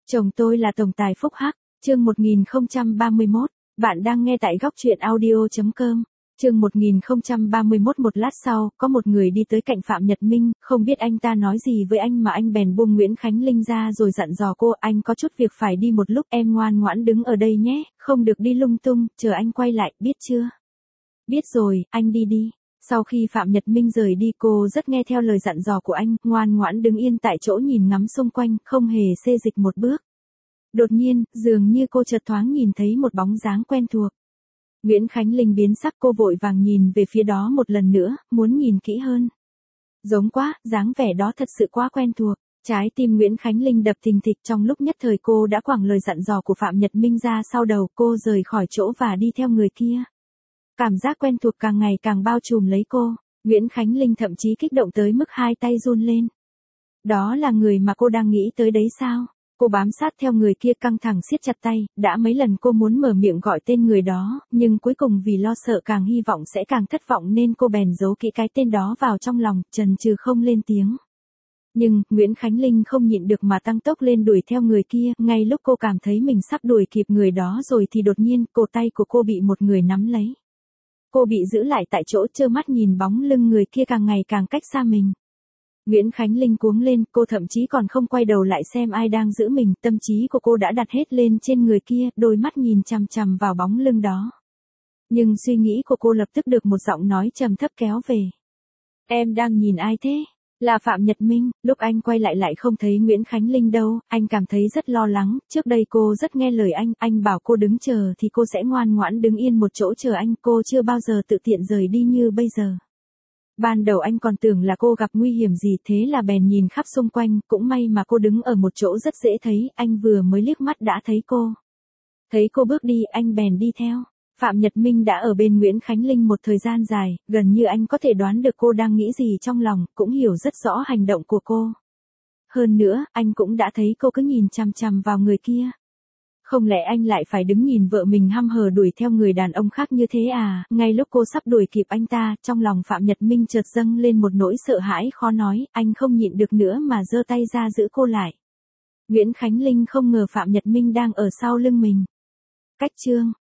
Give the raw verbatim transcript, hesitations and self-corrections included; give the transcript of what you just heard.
Chồng tôi là tổng tài phúc hắc, chương một nghìn không trăm ba mươi mốt, bạn đang nghe tại góc truyện audio chấm com. Chương một nghìn không trăm ba mươi mốt. Một lát sau, có một người đi tới cạnh Phạm Nhật Minh, không biết anh ta nói gì với anh mà anh bèn buông Nguyễn Khánh Linh ra rồi dặn dò cô, anh có chút việc phải đi một lúc, em ngoan ngoãn đứng ở đây nhé, không được đi lung tung, chờ anh quay lại, biết chưa? Biết rồi, anh đi đi. Sau khi Phạm Nhật Minh rời đi, cô rất nghe theo lời dặn dò của anh, ngoan ngoãn đứng yên tại chỗ nhìn ngắm xung quanh, không hề xê dịch một bước. Đột nhiên, dường như cô chợt thoáng nhìn thấy một bóng dáng quen thuộc. Nguyễn Khánh Linh biến sắc, cô vội vàng nhìn về phía đó một lần nữa, muốn nhìn kỹ hơn. Giống quá, dáng vẻ đó thật sự quá quen thuộc. Trái tim Nguyễn Khánh Linh đập thình thịch, trong lúc nhất thời cô đã quẳng lời dặn dò của Phạm Nhật Minh ra sau đầu, cô rời khỏi chỗ và đi theo người kia. Cảm giác quen thuộc càng ngày càng bao trùm lấy cô, Nguyễn Khánh Linh thậm chí kích động tới mức hai tay run lên. Đó là người mà cô đang nghĩ tới đấy sao? Cô bám sát theo người kia căng thẳng siết chặt tay, đã mấy lần cô muốn mở miệng gọi tên người đó, nhưng cuối cùng vì lo sợ càng hy vọng sẽ càng thất vọng nên cô bèn giấu kỹ cái tên đó vào trong lòng, chần chừ không lên tiếng. Nhưng, Nguyễn Khánh Linh không nhịn được mà tăng tốc lên đuổi theo người kia, ngay lúc cô cảm thấy mình sắp đuổi kịp người đó rồi thì đột nhiên, cổ tay của cô bị một người nắm lấy. Cô bị giữ lại tại chỗ, trơ mắt nhìn bóng lưng người kia càng ngày càng cách xa mình. Nguyễn Khánh Linh cuống lên, cô thậm chí còn không quay đầu lại xem ai đang giữ mình, tâm trí của cô đã đặt hết lên trên người kia, đôi mắt nhìn chằm chằm vào bóng lưng đó. Nhưng suy nghĩ của cô lập tức được một giọng nói trầm thấp kéo về. Em đang nhìn ai thế? Là Phạm Nhật Minh. Lúc anh quay lại lại không thấy Nguyễn Khánh Linh đâu, anh cảm thấy rất lo lắng, trước đây cô rất nghe lời anh, anh bảo cô đứng chờ thì cô sẽ ngoan ngoãn đứng yên một chỗ chờ anh, cô chưa bao giờ tự tiện rời đi như bây giờ. Ban đầu anh còn tưởng là cô gặp nguy hiểm gì, thế là bèn nhìn khắp xung quanh, cũng may mà cô đứng ở một chỗ rất dễ thấy, anh vừa mới liếc mắt đã thấy cô. Thấy cô bước đi, anh bèn đi theo. Phạm Nhật Minh đã ở bên Nguyễn Khánh Linh một thời gian dài, gần như anh có thể đoán được cô đang nghĩ gì trong lòng, cũng hiểu rất rõ hành động của cô. Hơn nữa, anh cũng đã thấy cô cứ nhìn chằm chằm vào người kia. Không lẽ anh lại phải đứng nhìn vợ mình hăm hở đuổi theo người đàn ông khác như thế à? Ngay lúc cô sắp đuổi kịp anh ta, trong lòng Phạm Nhật Minh chợt dâng lên một nỗi sợ hãi khó nói, anh không nhịn được nữa mà giơ tay ra giữ cô lại. Nguyễn Khánh Linh không ngờ Phạm Nhật Minh đang ở sau lưng mình. Cách chương